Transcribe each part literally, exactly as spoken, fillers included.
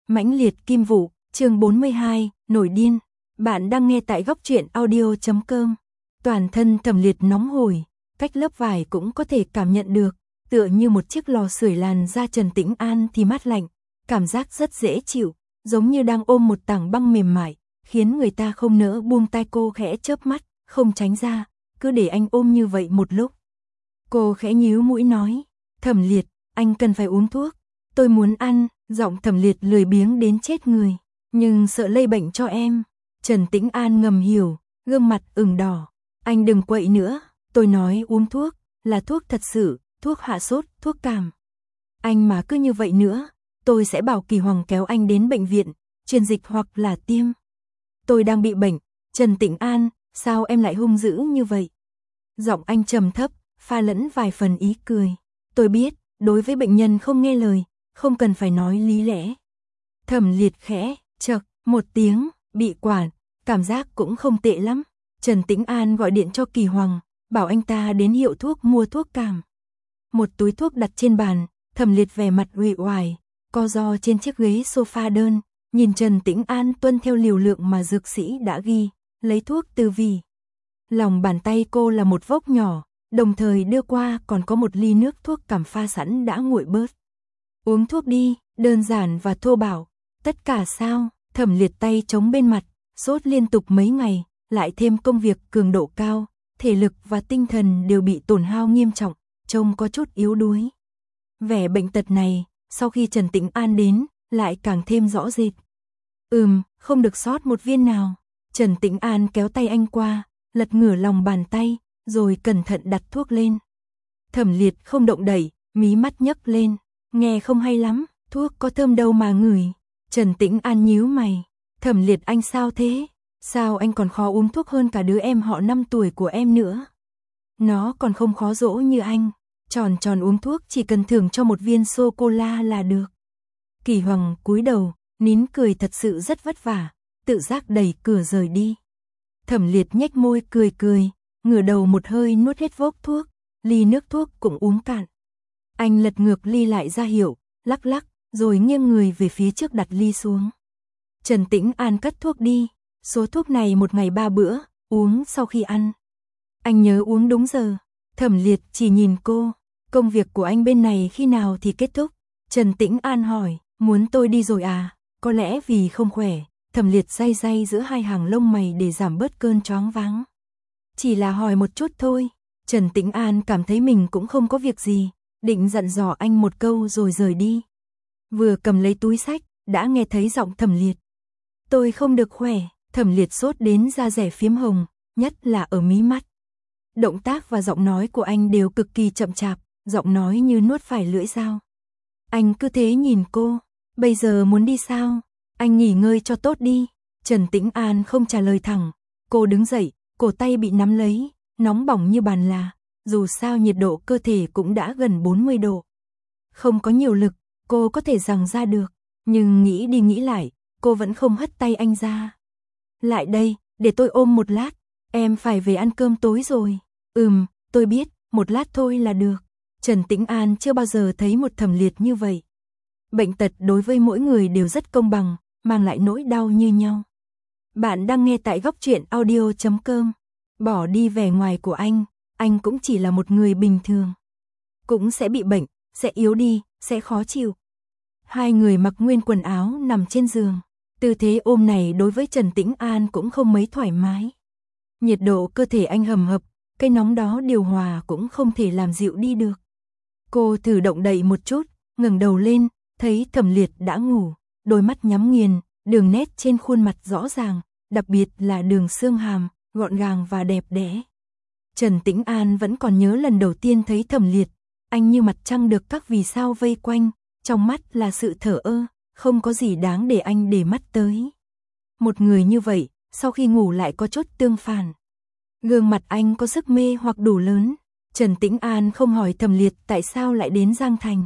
Mãnh liệt kim vụ, chương bốn mươi hai, nổi điên. Bạn đang nghe tại góc truyện audio chấm com. Toàn thân Thẩm Liệt nóng hổi, cách lớp vải cũng có thể cảm nhận được, tựa như một chiếc lò sưởi làn da Trần Tĩnh An thì mát lạnh, cảm giác rất dễ chịu, giống như đang ôm một tảng băng mềm mại, khiến người ta không nỡ buông tay. Cô khẽ chớp mắt, không tránh ra, cứ để anh ôm như vậy một lúc. Cô khẽ nhíu mũi nói, Thẩm Liệt, anh cần phải uống thuốc, tôi muốn ăn. Giọng Thẩm Liệt lười biếng đến chết người, nhưng sợ lây bệnh cho em. Trần Tĩnh An ngầm hiểu, gương mặt ửng đỏ. Anh đừng quậy nữa, tôi nói uống thuốc, là thuốc thật sự, thuốc hạ sốt, thuốc cảm. Anh mà cứ như vậy nữa, tôi sẽ bảo Kỳ Hoàng kéo anh đến bệnh viện, truyền dịch hoặc là tiêm. Tôi đang bị bệnh, Trần Tĩnh An, sao em lại hung dữ như vậy? Giọng anh trầm thấp, pha lẫn vài phần ý cười. Tôi biết, đối với bệnh nhân không nghe lời, không cần phải nói lý lẽ. Thẩm Liệt khẽ, chậc, một tiếng, bị quản, cảm giác cũng không tệ lắm. Trần Tĩnh An gọi điện cho Kỳ Hoàng, bảo anh ta đến hiệu thuốc mua thuốc cảm. Một túi thuốc đặt trên bàn, Thẩm Liệt vẻ mặt uể oải, co ro trên chiếc ghế sofa đơn, nhìn Trần Tĩnh An tuân theo liều lượng mà dược sĩ đã ghi, lấy thuốc từ vỉ. Lòng bàn tay cô là một vốc nhỏ, đồng thời đưa qua còn có một ly nước thuốc cảm pha sẵn đã nguội bớt. Uống thuốc đi, đơn giản và thô bạo. Tất cả sao? Thẩm Liệt tay chống bên mặt, sốt liên tục mấy ngày, lại thêm công việc cường độ cao, thể lực và tinh thần đều bị tổn hao nghiêm trọng, trông có chút yếu đuối. Vẻ bệnh tật này, sau khi Trần Tĩnh An đến, lại càng thêm rõ rệt. Ừm, không được sót một viên nào. Trần Tĩnh An kéo tay anh qua, lật ngửa lòng bàn tay, rồi cẩn thận đặt thuốc lên. Thẩm Liệt không động đậy, mí mắt nhấc lên. Nghe không hay lắm, thuốc có thơm đâu mà ngửi. Trần Tĩnh An nhíu mày. Thẩm Liệt anh sao thế? Sao anh còn khó uống thuốc hơn cả đứa em họ năm tuổi của em nữa? Nó còn không khó dỗ như anh. Tròn tròn uống thuốc chỉ cần thưởng cho một viên sô-cô-la là được. Kỳ Hoàng cúi đầu, nín cười thật sự rất vất vả, tự giác đẩy cửa rời đi. Thẩm Liệt nhếch môi cười cười, ngửa đầu một hơi nuốt hết vốc thuốc, ly nước thuốc cũng uống cạn. Anh lật ngược ly lại ra hiệu, lắc lắc, rồi nghiêng người về phía trước đặt ly xuống. Trần Tĩnh An cất thuốc đi, số thuốc này một ngày ba bữa, uống sau khi ăn. Anh nhớ uống đúng giờ. Thẩm Liệt chỉ nhìn cô, công việc của anh bên này khi nào thì kết thúc? Trần Tĩnh An hỏi, muốn tôi đi rồi à? Có lẽ vì không khỏe. Thẩm Liệt day day giữa hai hàng lông mày để giảm bớt cơn choáng váng. Chỉ là hỏi một chút thôi. Trần Tĩnh An cảm thấy mình cũng không có việc gì, định dặn dò anh một câu rồi rời đi. Vừa cầm lấy túi sách, đã nghe thấy giọng Thẩm Liệt. Tôi không được khỏe. Thẩm Liệt sốt đến da dẻ phiếm hồng, nhất là ở mí mắt. Động tác và giọng nói của anh đều cực kỳ chậm chạp, giọng nói như nuốt phải lưỡi dao. Anh cứ thế nhìn cô, bây giờ muốn đi sao? Anh nghỉ ngơi cho tốt đi. Trần Tĩnh An không trả lời thẳng, cô đứng dậy, cổ tay bị nắm lấy, nóng bỏng như bàn là, dù sao nhiệt độ cơ thể cũng đã gần bốn mươi độ. Không có nhiều lực, cô có thể giằng ra được, nhưng nghĩ đi nghĩ lại, cô vẫn không hất tay anh ra. Lại đây, để tôi ôm một lát, em phải về ăn cơm tối rồi. Ừm, tôi biết, một lát thôi là được. Trần Tĩnh An chưa bao giờ thấy một Thẩm Liệt như vậy. Bệnh tật đối với mỗi người đều rất công bằng, mang lại nỗi đau như nhau. Bạn đang nghe tại góc truyện audio chấm com. Bỏ đi vẻ ngoài của anh, anh cũng chỉ là một người bình thường. Cũng sẽ bị bệnh, sẽ yếu đi, sẽ khó chịu. Hai người mặc nguyên quần áo nằm trên giường. Tư thế ôm này đối với Trần Tĩnh An cũng không mấy thoải mái. Nhiệt độ cơ thể anh hầm hập, cái nóng đó điều hòa cũng không thể làm dịu đi được. Cô thử động đậy một chút, ngẩng đầu lên, thấy Thẩm Liệt đã ngủ, đôi mắt nhắm nghiền, đường nét trên khuôn mặt rõ ràng, đặc biệt là đường xương hàm, gọn gàng và đẹp đẽ. Trần Tĩnh An vẫn còn nhớ lần đầu tiên thấy Thẩm Liệt, anh như mặt trăng được các vì sao vây quanh, trong mắt là sự thờ ơ, không có gì đáng để anh để mắt tới. Một người như vậy, sau khi ngủ lại có chút tương phản. Gương mặt anh có sức mê hoặc đủ lớn. Trần Tĩnh An không hỏi Thẩm Liệt tại sao lại đến Giang Thành.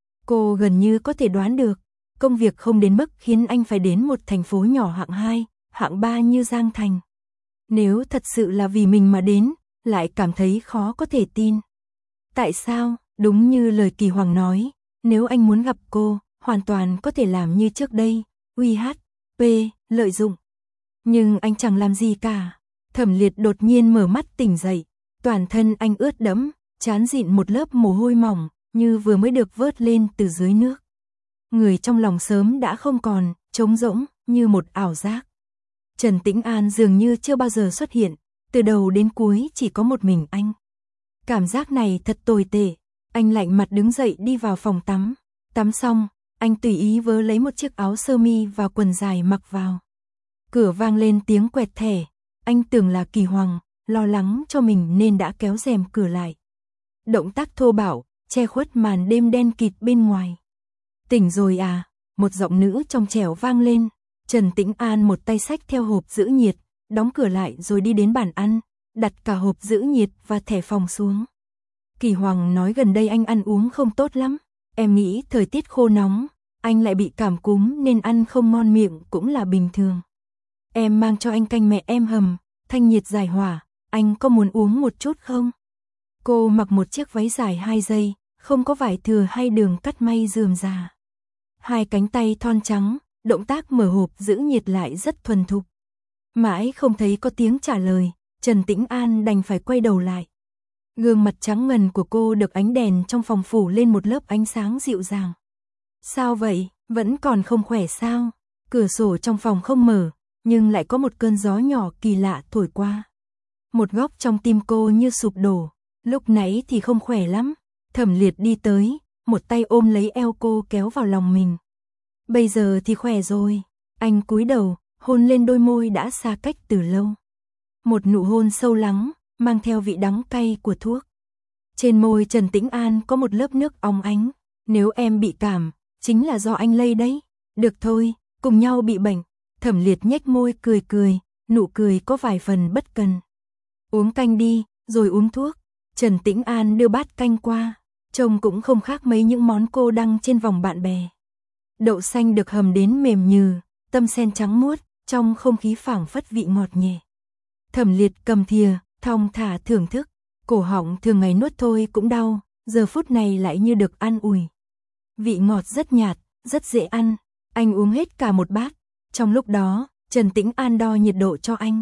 Cô gần như có thể đoán được, công việc không đến mức khiến anh phải đến một thành phố nhỏ hạng hai, hạng ba như Giang Thành. Nếu thật sự là vì mình mà đến, lại cảm thấy khó có thể tin. Tại sao? Đúng như lời Kỳ Hoàng nói, nếu anh muốn gặp cô, hoàn toàn có thể làm như trước đây, uy hiếp, lợi dụng. Nhưng anh chẳng làm gì cả. Thẩm Liệt đột nhiên mở mắt tỉnh dậy, toàn thân anh ướt đẫm, trán dịn một lớp mồ hôi mỏng, như vừa mới được vớt lên từ dưới nước. Người trong lòng sớm đã không còn, trống rỗng, như một ảo giác. Trần Tĩnh An dường như chưa bao giờ xuất hiện, từ đầu đến cuối chỉ có một mình anh. Cảm giác này thật tồi tệ, anh lạnh mặt đứng dậy đi vào phòng tắm. Tắm xong, anh tùy ý vớ lấy một chiếc áo sơ mi và quần dài mặc vào. Cửa vang lên tiếng quẹt thẻ, anh tưởng là Kỳ Hoàng, lo lắng cho mình nên đã kéo rèm cửa lại. Động tác thô bạo, che khuất màn đêm đen kịt bên ngoài. Tỉnh rồi à, một giọng nữ trong trẻo vang lên. Trần Tĩnh An một tay xách theo hộp giữ nhiệt, đóng cửa lại rồi đi đến bàn ăn, đặt cả hộp giữ nhiệt và thẻ phòng xuống. Kỳ Hoàng nói gần đây anh ăn uống không tốt lắm, em nghĩ thời tiết khô nóng, anh lại bị cảm cúm nên ăn không ngon miệng cũng là bình thường. Em mang cho anh canh mẹ em hầm, thanh nhiệt giải hỏa, anh có muốn uống một chút không? Cô mặc một chiếc váy dài hai dây, không có vải thừa hay đường cắt may rườm rà. Hai cánh tay thon trắng, động tác mở hộp giữ nhiệt lại rất thuần thục. Mãi không thấy có tiếng trả lời, Trần Tĩnh An đành phải quay đầu lại. Gương mặt trắng ngần của cô được ánh đèn trong phòng phủ lên một lớp ánh sáng dịu dàng. Sao vậy, vẫn còn không khỏe sao? Cửa sổ trong phòng không mở, nhưng lại có một cơn gió nhỏ kỳ lạ thổi qua. Một góc trong tim cô như sụp đổ, lúc nãy thì không khỏe lắm. Thẩm Liệt đi tới, một tay ôm lấy eo cô kéo vào lòng mình. Bây giờ thì khỏe rồi. Anh cúi đầu, hôn lên đôi môi đã xa cách từ lâu. Một nụ hôn sâu lắng, mang theo vị đắng cay của thuốc. Trên môi Trần Tĩnh An có một lớp nước óng ánh. Nếu em bị cảm, chính là do anh lây đấy. Được thôi, cùng nhau bị bệnh. Thẩm Liệt nhếch môi cười cười, nụ cười có vài phần bất cần. Uống canh đi, rồi uống thuốc. Trần Tĩnh An đưa bát canh qua, trông cũng không khác mấy những món cô đăng trên vòng bạn bè. Đậu xanh được hầm đến mềm nhừ, tâm sen trắng muốt, trong không khí phảng phất vị ngọt nhẹ. Thẩm Liệt cầm thìa, thong thả thưởng thức, cổ họng thường ngày nuốt thôi cũng đau, giờ phút này lại như được an ủi. Vị ngọt rất nhạt, rất dễ ăn, anh uống hết cả một bát. Trong lúc đó, Trần Tĩnh An đo nhiệt độ cho anh.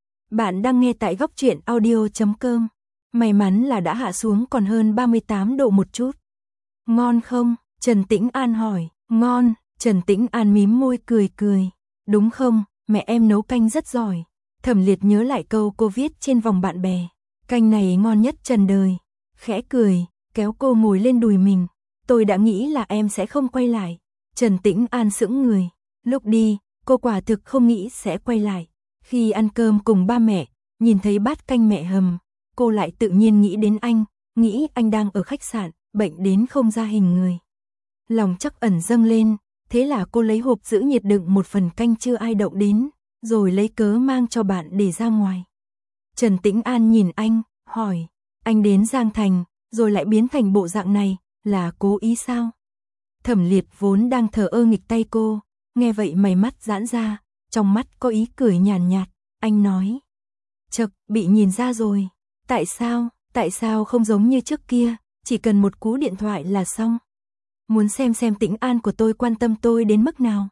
Bạn đang nghe tại góc truyện audio chấm com. May mắn là đã hạ xuống còn hơn ba mươi tám độ một chút. Ngon không? Trần Tĩnh An hỏi. Ngon, Trần Tĩnh An mím môi cười cười. Đúng không, mẹ em nấu canh rất giỏi. Thẩm Liệt nhớ lại câu cô viết trên vòng bạn bè. Canh này ngon nhất trần đời. Khẽ cười, kéo cô ngồi lên đùi mình. Tôi đã nghĩ là em sẽ không quay lại. Trần Tĩnh An sững người. Lúc đi, cô quả thực không nghĩ sẽ quay lại. Khi ăn cơm cùng ba mẹ, nhìn thấy bát canh mẹ hầm, cô lại tự nhiên nghĩ đến anh, nghĩ anh đang ở khách sạn, bệnh đến không ra hình người. Lòng trắc ẩn dâng lên, thế là cô lấy hộp giữ nhiệt đựng một phần canh chưa ai động đến, rồi lấy cớ mang cho bạn để ra ngoài. Trần Tĩnh An nhìn anh, hỏi, anh đến Giang Thành, rồi lại biến thành bộ dạng này, là cố ý sao? Thẩm Liệt vốn đang thờ ơ nghịch tay cô, nghe vậy mày mắt giãn ra, trong mắt có ý cười nhàn nhạt, anh nói. Chật, bị nhìn ra rồi. Tại sao, tại sao không giống như trước kia, chỉ cần một cú điện thoại là xong. Muốn xem xem Tĩnh An của tôi quan tâm tôi đến mức nào.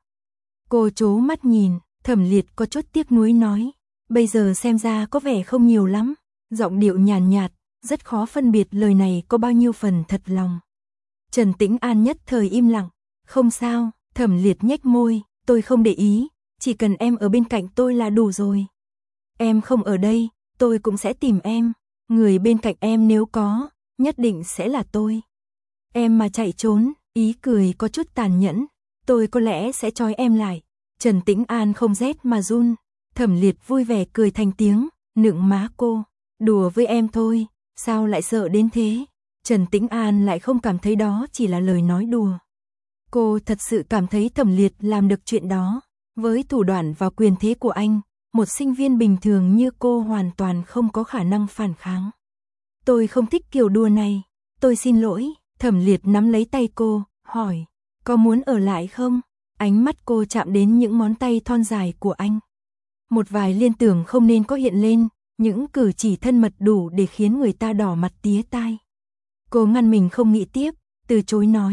Cô trố mắt nhìn, Thẩm Liệt có chút tiếc nuối nói. Bây giờ xem ra có vẻ không nhiều lắm. Giọng điệu nhàn nhạt, rất khó phân biệt lời này có bao nhiêu phần thật lòng. Trần Tĩnh An nhất thời im lặng. Không sao, Thẩm Liệt nhếch môi, tôi không để ý, chỉ cần em ở bên cạnh tôi là đủ rồi. Em không ở đây, tôi cũng sẽ tìm em. Người bên cạnh em nếu có, nhất định sẽ là tôi. Em mà chạy trốn, ý cười có chút tàn nhẫn, tôi có lẽ sẽ trói em lại. Trần Tĩnh An không rét mà run. Thẩm Liệt vui vẻ cười thành tiếng, nựng má cô. Đùa với em thôi, sao lại sợ đến thế? Trần Tĩnh An lại không cảm thấy đó chỉ là lời nói đùa. Cô thật sự cảm thấy Thẩm Liệt làm được chuyện đó. Với thủ đoạn và quyền thế của anh, một sinh viên bình thường như cô hoàn toàn không có khả năng phản kháng. Tôi không thích kiểu đùa này, tôi xin lỗi. Thẩm Liệt nắm lấy tay cô, hỏi, có muốn ở lại không? Ánh mắt cô chạm đến những ngón tay thon dài của anh. Một vài liên tưởng không nên có hiện lên, những cử chỉ thân mật đủ để khiến người ta đỏ mặt tía tai. Cô ngăn mình không nghĩ tiếp, từ chối nói,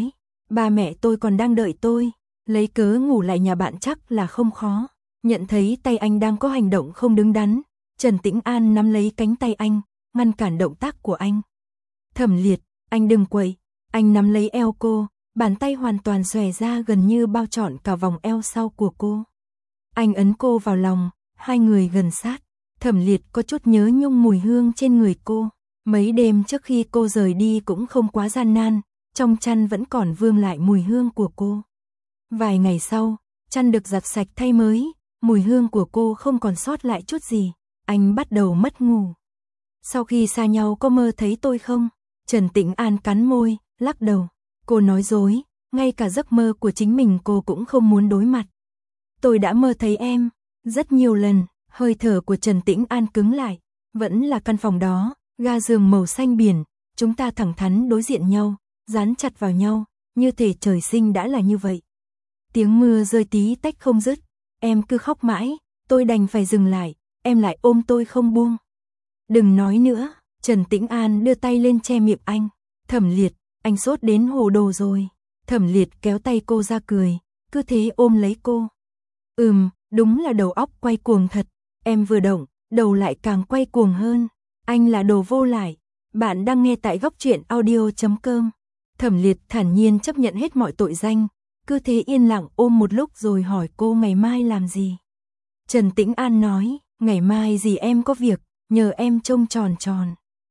Ba mẹ tôi còn đang đợi tôi, lấy cớ ngủ lại nhà bạn chắc là không khó. Nhận thấy tay anh đang có hành động không đứng đắn, Trần Tĩnh An nắm lấy cánh tay anh, ngăn cản động tác của anh. Thẩm Liệt, anh đừng quậy. Anh nắm lấy eo cô, bàn tay hoàn toàn xòe ra gần như bao trọn cả vòng eo sau của cô. Anh ấn cô vào lòng, hai người gần sát. Thẩm Liệt có chút nhớ nhung mùi hương trên người cô. Mấy đêm trước khi cô rời đi cũng không quá gian nan, trong chăn vẫn còn vương lại mùi hương của cô. Vài ngày sau, chăn được giặt sạch thay mới, mùi hương của cô không còn sót lại chút gì. Anh bắt đầu mất ngủ. Sau khi xa nhau có mơ thấy tôi không? Trần Tĩnh An cắn môi, lắc đầu. Cô nói dối, ngay cả giấc mơ của chính mình cô cũng không muốn đối mặt. Tôi đã mơ thấy em, rất nhiều lần. Hơi thở của Trần Tĩnh An cứng lại. Vẫn là căn phòng đó, ga giường màu xanh biển. Chúng ta thẳng thắn đối diện nhau, dán chặt vào nhau, như thể trời sinh đã là như vậy. Tiếng mưa rơi tí tách không dứt. Em cứ khóc mãi, tôi đành phải dừng lại. Em lại ôm tôi không buông. Đừng nói nữa. Trần Tĩnh An đưa tay lên che miệng anh. Thẩm Liệt, anh sốt đến hồ đồ rồi. Thẩm Liệt kéo tay cô ra cười, cứ thế ôm lấy cô. Ừm, đúng là đầu óc quay cuồng thật. Em vừa động, đầu lại càng quay cuồng hơn. Anh là đồ vô lại. Bạn đang nghe tại góc truyện audio chấm com. Thẩm Liệt thản nhiên chấp nhận hết mọi tội danh, cứ thế yên lặng ôm một lúc rồi hỏi cô ngày mai làm gì. Trần Tĩnh An nói, ngày mai gì em có việc, nhờ em trông tròn tròn.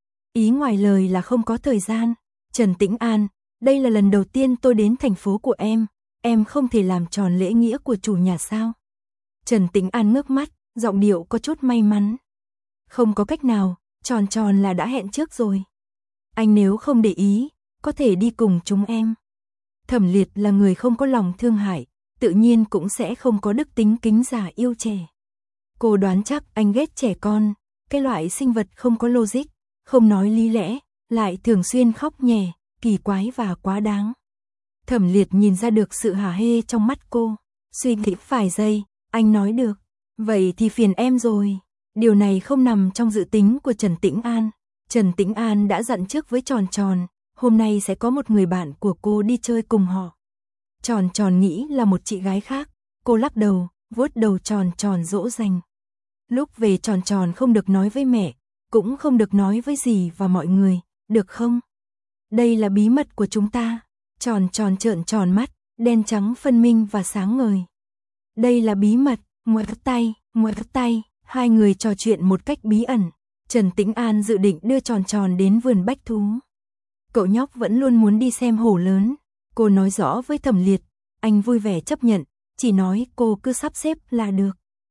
Ý ngoài lời là không có thời gian. Trần Tĩnh An, đây là lần đầu tiên tôi đến thành phố của em, em không thể làm tròn lễ nghĩa của chủ nhà sao? Trần Tĩnh An ngước mắt, giọng điệu có chút may mắn. Không có cách nào, tròn tròn là đã hẹn trước rồi. Anh nếu không để ý, có thể đi cùng chúng em. Thẩm Liệt là người không có lòng thương hại, tự nhiên cũng sẽ không có đức tính kính già yêu trẻ. Cô đoán chắc anh ghét trẻ con, cái loại sinh vật không có logic, không nói lý lẽ, lại thường xuyên khóc nhè, kỳ quái và quá đáng. Thẩm Liệt nhìn ra được sự hả hê trong mắt cô, suy nghĩ vài giây, anh nói được, vậy thì phiền em rồi. Điều này không nằm trong dự tính của Trần Tĩnh An. Trần Tĩnh An đã dặn trước với Tròn Tròn, hôm nay sẽ có một người bạn của cô đi chơi cùng họ. Tròn Tròn nghĩ là một chị gái khác, cô lắc đầu, vuốt đầu Tròn Tròn dỗ dành. Lúc về Tròn Tròn không được nói với mẹ, cũng không được nói với dì và mọi người, được không? Đây là bí mật của chúng ta. Tròn Tròn trợn tròn mắt, đen trắng phân minh và sáng ngời. Đây là bí mật, ngoặt tay, ngoặt tay, hai người trò chuyện một cách bí ẩn. Trần Tĩnh An dự định đưa Tròn Tròn đến vườn bách thú. Cậu nhóc vẫn luôn muốn đi xem hổ lớn. Cô nói rõ với Thẩm Liệt, anh vui vẻ chấp nhận, chỉ nói cô cứ sắp xếp là được.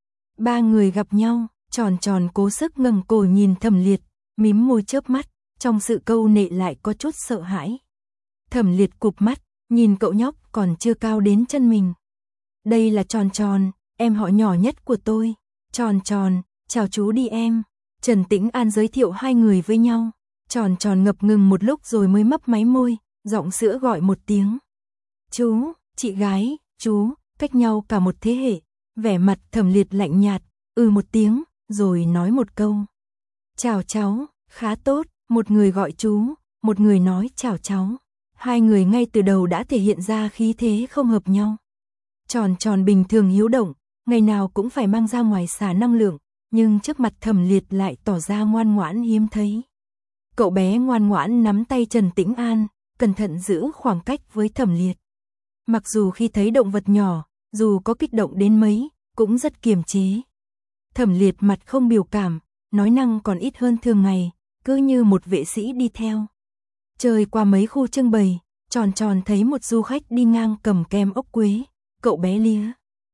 Ba người gặp nhau, Tròn Tròn cố sức ngẩng cổ nhìn Thẩm Liệt, mím môi chớp mắt, trong sự câu nệ lại có chút sợ hãi. Thẩm Liệt cụp mắt, nhìn cậu nhóc còn chưa cao đến chân mình. Đây là Tròn Tròn, em họ nhỏ nhất của tôi. Tròn Tròn, chào chú đi em. Trần Tĩnh An giới thiệu hai người với nhau. Tròn Tròn ngập ngừng một lúc rồi mới mấp máy môi, giọng sữa gọi một tiếng. Chú, chị gái, chú, cách nhau cả một thế hệ. Vẻ mặt Thẩm Liệt lạnh nhạt, ừ một tiếng, rồi nói một câu. Chào cháu, khá tốt, một người gọi chú, một người nói chào cháu. Hai người ngay từ đầu đã thể hiện ra khí thế không hợp nhau. Tròn Tròn bình thường hiếu động, ngày nào cũng phải mang ra ngoài xả năng lượng, nhưng trước mặt Thẩm Liệt lại tỏ ra ngoan ngoãn hiếm thấy. Cậu bé ngoan ngoãn nắm tay Trần Tĩnh An, cẩn thận giữ khoảng cách với Thẩm Liệt. Mặc dù khi thấy động vật nhỏ, dù có kích động đến mấy, cũng rất kiềm chế. Thẩm Liệt mặt không biểu cảm, nói năng còn ít hơn thường ngày, cứ như một vệ sĩ đi theo. Chơi qua mấy khu trưng bày, Tròn Tròn thấy một du khách đi ngang cầm kem ốc quế, cậu bé lia.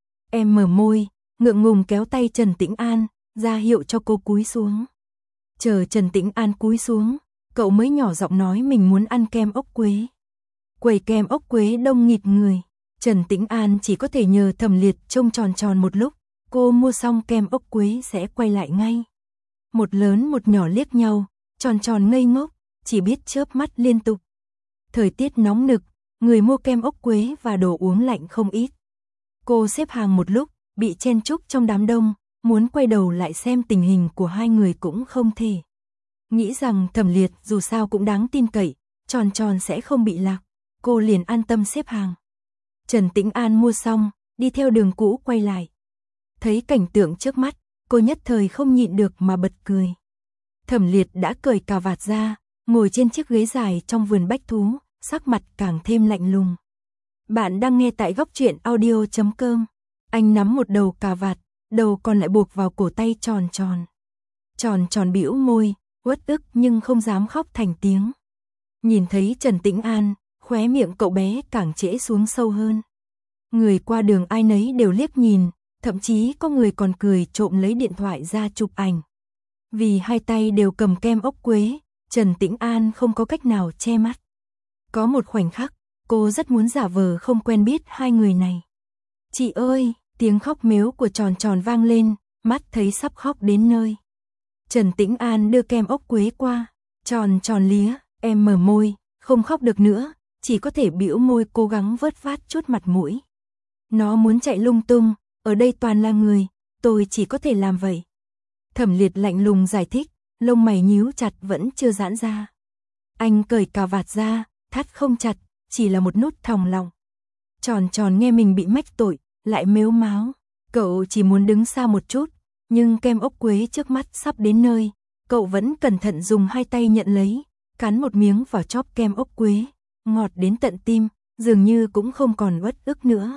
Em mở môi, ngượng ngùng kéo tay Trần Tĩnh An, ra hiệu cho cô cúi xuống. Chờ Trần Tĩnh An cúi xuống, cậu mới nhỏ giọng nói mình muốn ăn kem ốc quế. Quầy kem ốc quế đông nghịt người, Trần Tĩnh An chỉ có thể nhờ Thẩm Liệt trông Tròn Tròn một lúc, cô mua xong kem ốc quế sẽ quay lại ngay. Một lớn một nhỏ liếc nhau, Tròn Tròn ngây ngốc, chỉ biết chớp mắt liên tục. Thời tiết nóng nực, người mua kem ốc quế và đồ uống lạnh không ít. Cô xếp hàng một lúc, bị chen chúc trong đám đông, muốn quay đầu lại xem tình hình của hai người cũng không thể. Nghĩ rằng Thẩm Liệt dù sao cũng đáng tin cậy, Tròn Tròn sẽ không bị lạc. cô liền an tâm xếp hàng. Trần Tĩnh An mua xong, đi theo đường cũ quay lại. Thấy cảnh tượng trước mắt, cô nhất thời không nhịn được mà bật cười. Thẩm Liệt đã cởi cà vạt ra, ngồi trên chiếc ghế dài trong vườn bách thú, sắc mặt càng thêm lạnh lùng. Bạn đang nghe tại góc truyện audio chấm com. Anh nắm một đầu cà vạt, đầu còn lại buộc vào cổ tay Tròn Tròn. Tròn Tròn bĩu môi, uất ức nhưng không dám khóc thành tiếng. Nhìn thấy Trần Tĩnh An, khóe miệng cậu bé càng trễ xuống sâu hơn. Người qua đường ai nấy đều liếc nhìn, thậm chí có người còn cười trộm lấy điện thoại ra chụp ảnh. Vì hai tay đều cầm kem ốc quế, Trần Tĩnh An không có cách nào che mắt. Có một khoảnh khắc, cô rất muốn giả vờ không quen biết hai người này. Chị ơi, tiếng khóc mếu của Tròn Tròn vang lên, mắt thấy sắp khóc đến nơi. Trần Tĩnh An đưa kem ốc quế qua, Tròn Tròn lía, em mở môi, không khóc được nữa, chỉ có thể bĩu môi cố gắng vớt vát chút mặt mũi. Nó muốn chạy lung tung, ở đây toàn là người, tôi chỉ có thể làm vậy. Thẩm Liệt lạnh lùng giải thích, lông mày nhíu chặt vẫn chưa giãn ra. Anh cởi cà vạt ra, thắt không chặt, chỉ là một nút thòng lòng. Tròn Tròn nghe mình bị mách tội, lại mếu máo. Cậu chỉ muốn đứng xa một chút, nhưng kem ốc quế trước mắt sắp đến nơi, cậu vẫn cẩn thận dùng hai tay nhận lấy, cắn một miếng vào chóp kem ốc quế, ngọt đến tận tim, dường như cũng không còn uất ức nữa.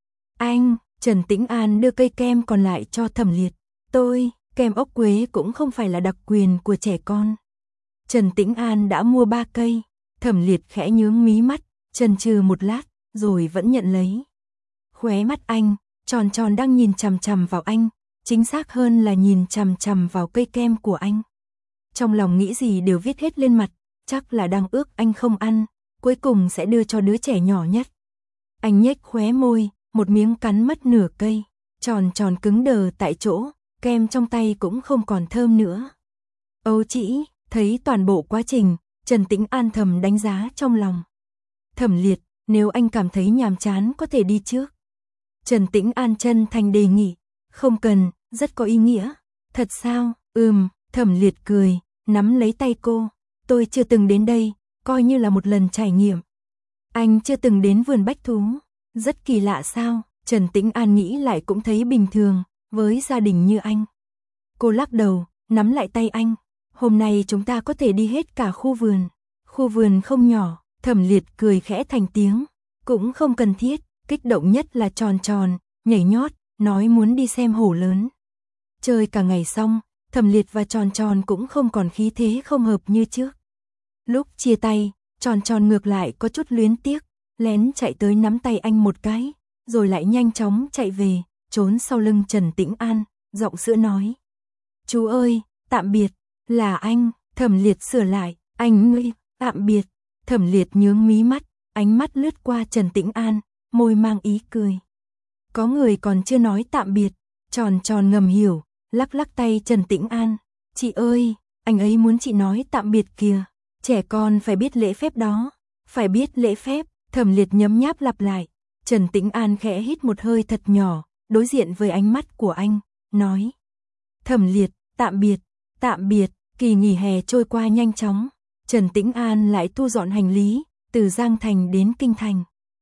Anh, Trần Tĩnh An đưa cây kem còn lại cho Thẩm Liệt. Tôi, kem ốc quế cũng không phải là đặc quyền của trẻ con. Trần Tĩnh An đã mua ba cây, Thẩm Liệt khẽ nhướng mí mắt, chần chừ một lát, rồi vẫn nhận lấy. Khóe mắt anh, Tròn Tròn đang nhìn chằm chằm vào anh, chính xác hơn là nhìn chằm chằm vào cây kem của anh. Trong lòng nghĩ gì đều viết hết lên mặt, chắc là đang ước anh không ăn, cuối cùng sẽ đưa cho đứa trẻ nhỏ nhất. Anh nhếch khóe môi, một miếng cắn mất nửa cây, Tròn Tròn cứng đờ tại chỗ, kem trong tay cũng không còn thơm nữa. Âu chỉ, thấy toàn bộ quá trình, Trần Tĩnh An thầm đánh giá trong lòng. Thẩm Liệt, nếu anh cảm thấy nhàm chán có thể đi trước. Trần Tĩnh An chân thành đề nghị, không cần, rất có ý nghĩa. Thật sao? Ừm, Thẩm Liệt cười, nắm lấy tay cô. Tôi chưa từng đến đây, coi như là một lần trải nghiệm. Anh chưa từng đến vườn bách thú, rất kỳ lạ sao? Trần Tĩnh An nghĩ lại cũng thấy bình thường, với gia đình như anh. Cô lắc đầu, nắm lại tay anh. Hôm nay chúng ta có thể đi hết cả khu vườn. Khu vườn không nhỏ, Thẩm Liệt cười khẽ thành tiếng. Cũng không cần thiết, kích động nhất là Tròn Tròn, nhảy nhót, nói muốn đi xem hổ lớn. Chơi cả ngày xong, Thẩm Liệt và Tròn Tròn cũng không còn khí thế không hợp như trước. Lúc chia tay, Tròn Tròn ngược lại có chút luyến tiếc, lén chạy tới nắm tay anh một cái, rồi lại nhanh chóng chạy về, trốn sau lưng Trần Tĩnh An, giọng sữa nói. Chú ơi, tạm biệt, là anh. Thẩm Liệt sửa lại, anh ơi, tạm biệt. Thẩm Liệt nhướng mí mắt, ánh mắt lướt qua Trần Tĩnh An, môi mang ý cười. Có người còn chưa nói tạm biệt, Tròn Tròn ngầm hiểu, lắc lắc tay Trần Tĩnh An. Chị ơi, anh ấy muốn chị nói tạm biệt kìa, trẻ con phải biết lễ phép đó, phải biết lễ phép. Thẩm Liệt nhấm nháp lặp lại, Trần Tĩnh An khẽ hít một hơi thật nhỏ, đối diện với ánh mắt của anh, nói. Thẩm Liệt, tạm biệt, tạm biệt. Kỳ nghỉ hè trôi qua nhanh chóng, Trần Tĩnh An lại thu dọn hành lý, từ Giang Thành đến Kinh Thành.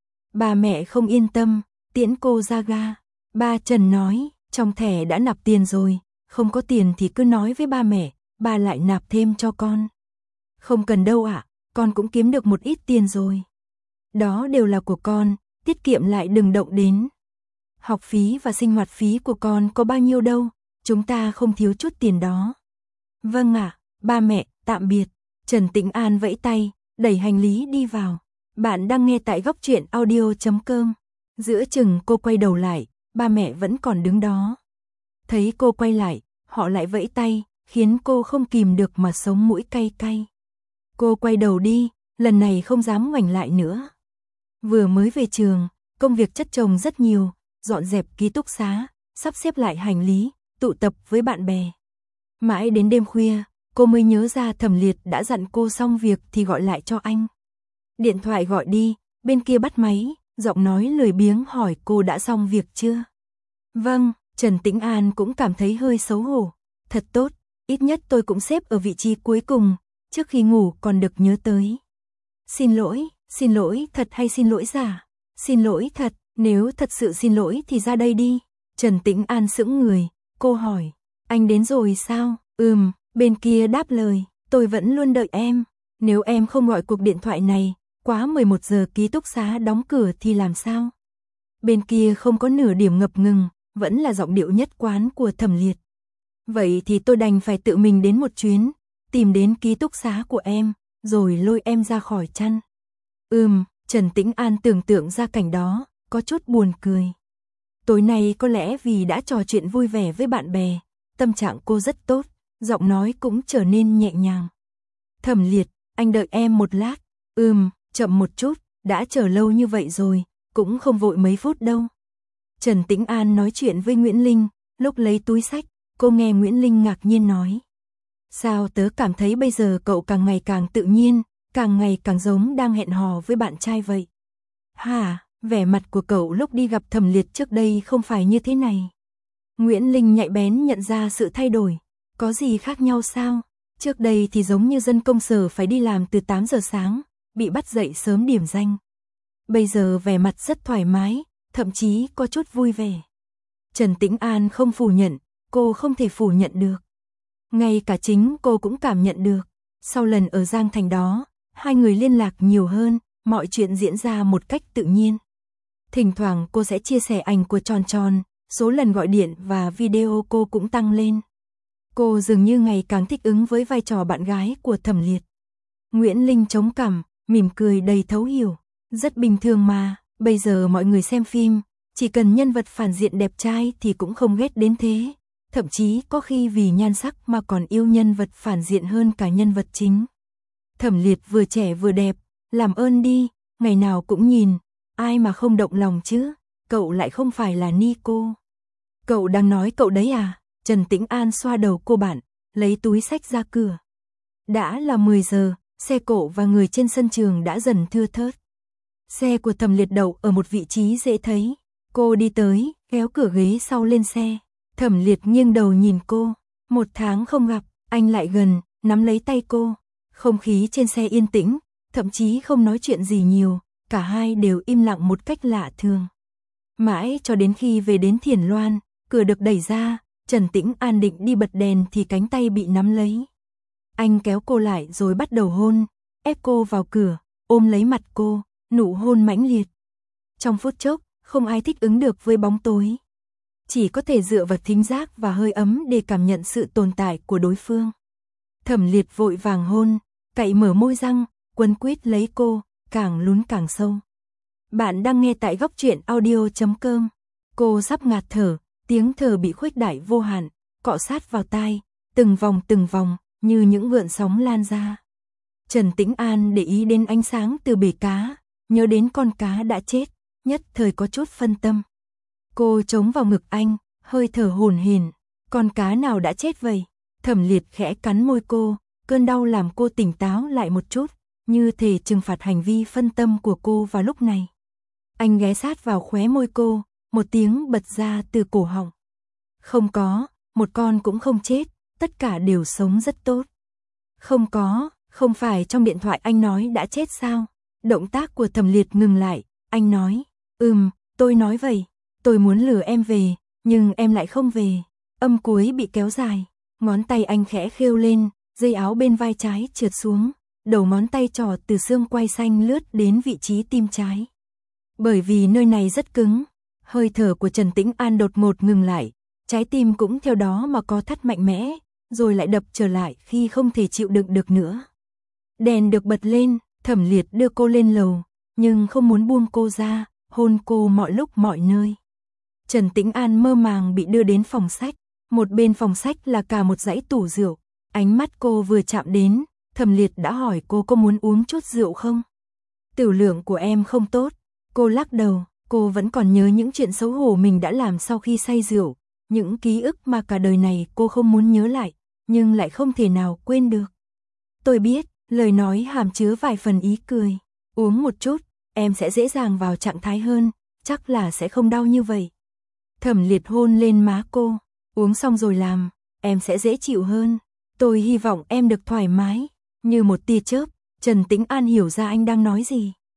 Ba mẹ không yên tâm, tiễn cô ra ga. Ba Trần nói, trong thẻ đã nạp tiền rồi, không có tiền thì cứ nói với ba mẹ, ba lại nạp thêm cho con. Không cần đâu ạ, con cũng kiếm được một ít tiền rồi. Đó đều là của con, tiết kiệm lại đừng động đến. Học phí và sinh hoạt phí của con có bao nhiêu đâu, chúng ta không thiếu chút tiền đó. Vâng ạ, ba mẹ, tạm biệt. Trần Tĩnh An vẫy tay, đẩy hành lý đi vào. Bạn đang nghe tại góc truyện audio chấm com. Giữa chừng cô quay đầu lại, ba mẹ vẫn còn đứng đó. Thấy cô quay lại, họ lại vẫy tay, khiến cô không kìm được mà sống mũi cay cay. Cô quay đầu đi, lần này không dám ngoảnh lại nữa. Vừa mới về trường, công việc chất chồng rất nhiều, dọn dẹp ký túc xá, sắp xếp lại hành lý, tụ tập với bạn bè. Mãi đến đêm khuya, cô mới nhớ ra Thẩm Liệt đã dặn cô xong việc thì gọi lại cho anh. Điện thoại gọi đi, bên kia bắt máy, giọng nói lười biếng hỏi cô đã xong việc chưa. Vâng, Trần Tĩnh An cũng cảm thấy hơi xấu hổ. Thật tốt, ít nhất tôi cũng xếp ở vị trí cuối cùng, trước khi ngủ còn được nhớ tới. Xin lỗi, Xin lỗi thật hay xin lỗi giả? Xin lỗi thật, nếu thật sự xin lỗi thì ra đây đi. Trần Tĩnh An sững người, cô hỏi, anh đến rồi sao? Ừm, bên kia đáp lời, tôi vẫn luôn đợi em. Nếu em không gọi cuộc điện thoại này, quá mười một giờ ký túc xá đóng cửa thì làm sao? Bên kia không có nửa điểm ngập ngừng, vẫn là giọng điệu nhất quán của Thẩm Liệt. Vậy thì tôi đành phải tự mình đến một chuyến, tìm đến ký túc xá của em, rồi lôi em ra khỏi chăn. Ừm, Trần Tĩnh An tưởng tượng ra cảnh đó, có chút buồn cười. Tối nay có lẽ vì đã trò chuyện vui vẻ với bạn bè, tâm trạng cô rất tốt, giọng nói cũng trở nên nhẹ nhàng. Thẩm Liệt, anh đợi em một lát. Ừm, chậm một chút, đã chờ lâu như vậy rồi, cũng không vội mấy phút đâu. Trần Tĩnh An nói chuyện với Nguyễn Linh, lúc lấy túi xách, cô nghe Nguyễn Linh ngạc nhiên nói. Sao tớ cảm thấy bây giờ cậu càng ngày càng tự nhiên, càng ngày càng giống đang hẹn hò với bạn trai vậy. Hả, vẻ mặt của cậu lúc đi gặp Thẩm Liệt trước đây không phải như thế này. Nguyễn Linh nhạy bén nhận ra sự thay đổi. Có gì khác nhau sao? Trước đây thì giống như dân công sở phải đi làm từ tám giờ sáng, bị bắt dậy sớm điểm danh. Bây giờ vẻ mặt rất thoải mái, thậm chí có chút vui vẻ. Trần Tĩnh An không phủ nhận, cô không thể phủ nhận được. Ngay cả chính cô cũng cảm nhận được. Sau lần ở Giang Thành đó, hai người liên lạc nhiều hơn, mọi chuyện diễn ra một cách tự nhiên. Thỉnh thoảng cô sẽ chia sẻ ảnh của Tròn Tròn, số lần gọi điện và video cô cũng tăng lên. Cô dường như ngày càng thích ứng với vai trò bạn gái của Thẩm Liệt. Nguyễn Linh chống cằm, mỉm cười đầy thấu hiểu. Rất bình thường mà, bây giờ mọi người xem phim, chỉ cần nhân vật phản diện đẹp trai thì cũng không ghét đến thế. Thậm chí có khi vì nhan sắc mà còn yêu nhân vật phản diện hơn cả nhân vật chính. Thẩm Liệt vừa trẻ vừa đẹp, làm ơn đi, ngày nào cũng nhìn, ai mà không động lòng chứ, cậu lại không phải là Nico. Cậu đang nói cậu đấy à? Trần Tĩnh An xoa đầu cô bạn, lấy túi xách ra cửa. Đã là mười giờ, xe cộ và người trên sân trường đã dần thưa thớt. Xe của Thẩm Liệt đậu ở một vị trí dễ thấy. Cô đi tới, kéo cửa ghế sau lên xe. Thẩm Liệt nghiêng đầu nhìn cô. Một tháng không gặp, anh lại gần, nắm lấy tay cô. Không khí trên xe yên tĩnh, thậm chí không nói chuyện gì nhiều. Cả hai đều im lặng một cách lạ thường. Mãi cho đến khi về đến Thiền Loan, cửa được đẩy ra, Trần Tĩnh An định đi bật đèn thì cánh tay bị nắm lấy. Anh kéo cô lại rồi bắt đầu hôn, ép cô vào cửa, ôm lấy mặt cô, nụ hôn mãnh liệt. Trong phút chốc, không ai thích ứng được với bóng tối. Chỉ có thể dựa vào thính giác và hơi ấm để cảm nhận sự tồn tại của đối phương. Thẩm Liệt vội vàng hôn, cạy mở môi răng, quấn quýt lấy cô, càng lún càng sâu. Bạn đang nghe tại góc truyện audio chấm com. Cô sắp ngạt thở, tiếng thở bị khuếch đại vô hạn, cọ sát vào tai, từng vòng từng vòng, như những gợn sóng lan ra. Trần Tĩnh An để ý đến ánh sáng từ bể cá, nhớ đến con cá đã chết, nhất thời có chút phân tâm. Cô chống vào ngực anh, hơi thở hổn hển. Con cá nào đã chết vậy? Thẩm Liệt khẽ cắn môi cô, cơn đau làm cô tỉnh táo lại một chút, như thể trừng phạt hành vi phân tâm của cô vào lúc này. Anh ghé sát vào khóe môi cô, một tiếng bật ra từ cổ họng. Không có, một con cũng không chết, tất cả đều sống rất tốt. Không có, không phải trong điện thoại anh nói đã chết sao? Động tác của Thẩm Liệt ngừng lại, anh nói, ừm, tôi nói vậy, tôi muốn lừa em về, nhưng em lại không về. Âm cuối bị kéo dài, ngón tay anh khẽ khêu lên, dây áo bên vai trái trượt xuống, đầu ngón tay trỏ từ xương quai xanh lướt đến vị trí tim trái. Bởi vì nơi này rất cứng, hơi thở của Trần Tĩnh An đột ngột ngừng lại, trái tim cũng theo đó mà co thắt mạnh mẽ, rồi lại đập trở lại khi không thể chịu đựng được nữa. Đèn được bật lên, Thẩm Liệt đưa cô lên lầu, nhưng không muốn buông cô ra, hôn cô mọi lúc mọi nơi. Trần Tĩnh An mơ màng bị đưa đến phòng sách, một bên phòng sách là cả một dãy tủ rượu. Ánh mắt cô vừa chạm đến, Thẩm Liệt đã hỏi cô có muốn uống chút rượu không? Tiểu lượng của em không tốt. Cô lắc đầu, cô vẫn còn nhớ những chuyện xấu hổ mình đã làm sau khi say rượu, những ký ức mà cả đời này cô không muốn nhớ lại, nhưng lại không thể nào quên được. Tôi biết, lời nói hàm chứa vài phần ý cười. Uống một chút, em sẽ dễ dàng vào trạng thái hơn, chắc là sẽ không đau như vậy. Thẩm Liệt hôn lên má cô, uống xong rồi làm, em sẽ dễ chịu hơn. Tôi hy vọng em được thoải mái. Như một tia chớp, Trần Tĩnh An hiểu ra anh đang nói gì.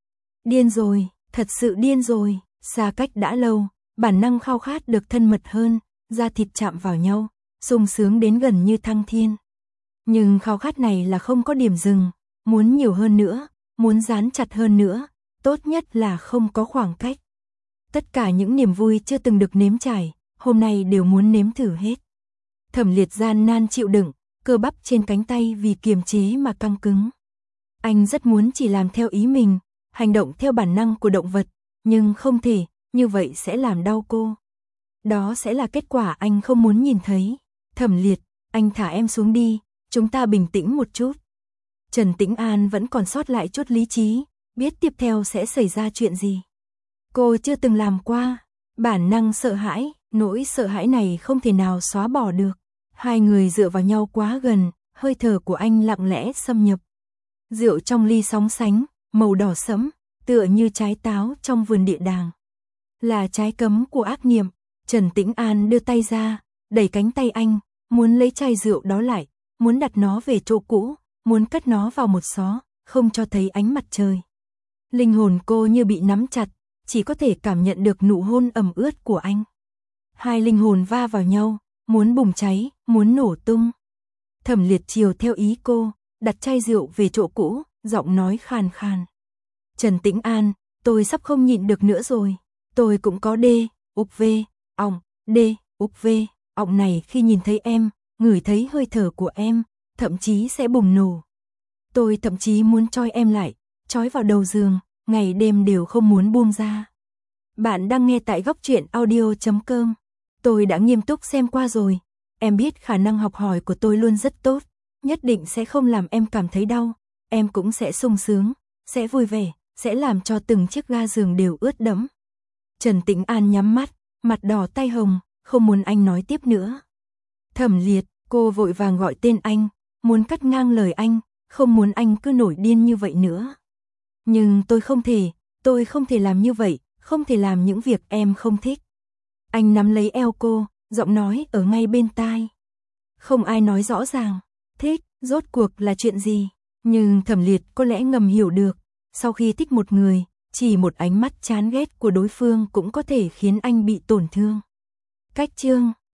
Điên rồi, thật sự điên rồi, xa cách đã lâu, bản năng khao khát được thân mật hơn, da thịt chạm vào nhau, sung sướng đến gần như thăng thiên. Nhưng khao khát này là không có điểm dừng, muốn nhiều hơn nữa, muốn dán chặt hơn nữa, tốt nhất là không có khoảng cách. Tất cả những niềm vui chưa từng được nếm trải, hôm nay đều muốn nếm thử hết. Thẩm Liệt gian nan chịu đựng, cơ bắp trên cánh tay vì kiềm chế mà căng cứng. Anh rất muốn chỉ làm theo ý mình, hành động theo bản năng của động vật, nhưng không thể, như vậy sẽ làm đau cô. Đó sẽ là kết quả anh không muốn nhìn thấy. Thẩm Liệt, anh thả em xuống đi, chúng ta bình tĩnh một chút. Trần Tĩnh An vẫn còn sót lại chút lý trí, biết tiếp theo sẽ xảy ra chuyện gì. Cô chưa từng làm qua, bản năng sợ hãi, nỗi sợ hãi này không thể nào xóa bỏ được. Hai người dựa vào nhau quá gần, hơi thở của anh lặng lẽ xâm nhập. Rượu trong ly sóng sánh, màu đỏ sẫm, tựa như trái táo trong vườn địa đàng. Là trái cấm của ác niệm. Trần Tĩnh An đưa tay ra, đẩy cánh tay anh, muốn lấy chai rượu đó lại, muốn đặt nó về chỗ cũ, muốn cất nó vào một xó, không cho thấy ánh mặt trời. Linh hồn cô như bị nắm chặt, chỉ có thể cảm nhận được nụ hôn ẩm ướt của anh. Hai linh hồn va vào nhau, muốn bùng cháy, muốn nổ tung. Thẩm Liệt chiều theo ý cô, đặt chai rượu về chỗ cũ, giọng nói khàn khàn. Trần Tĩnh An, tôi sắp không nhịn được nữa rồi. Tôi cũng có đê, ục vê, ọng, đê, ục vê, ọng này khi nhìn thấy em, ngửi thấy hơi thở của em, thậm chí sẽ bùng nổ. Tôi thậm chí muốn trói em lại, trói vào đầu giường, ngày đêm đều không muốn buông ra. Bạn đang nghe tại góc truyện audio chấm com. Tôi đã nghiêm túc xem qua rồi. Em biết khả năng học hỏi của tôi luôn rất tốt, nhất định sẽ không làm em cảm thấy đau, em cũng sẽ sung sướng, sẽ vui vẻ, sẽ làm cho từng chiếc ga giường đều ướt đẫm. Trần Tĩnh An nhắm mắt, mặt đỏ tay hồng, không muốn anh nói tiếp nữa. Thẩm Liệt, cô vội vàng gọi tên anh, muốn cắt ngang lời anh, không muốn anh cứ nổi điên như vậy nữa. Nhưng tôi không thể, tôi không thể làm như vậy, không thể làm những việc em không thích. Anh nắm lấy eo cô, giọng nói ở ngay bên tai. Không ai nói rõ ràng, thích, rốt cuộc là chuyện gì, nhưng Thẩm Liệt có lẽ ngầm hiểu được, sau khi thích một người, chỉ một ánh mắt chán ghét của đối phương cũng có thể khiến anh bị tổn thương. Cách chương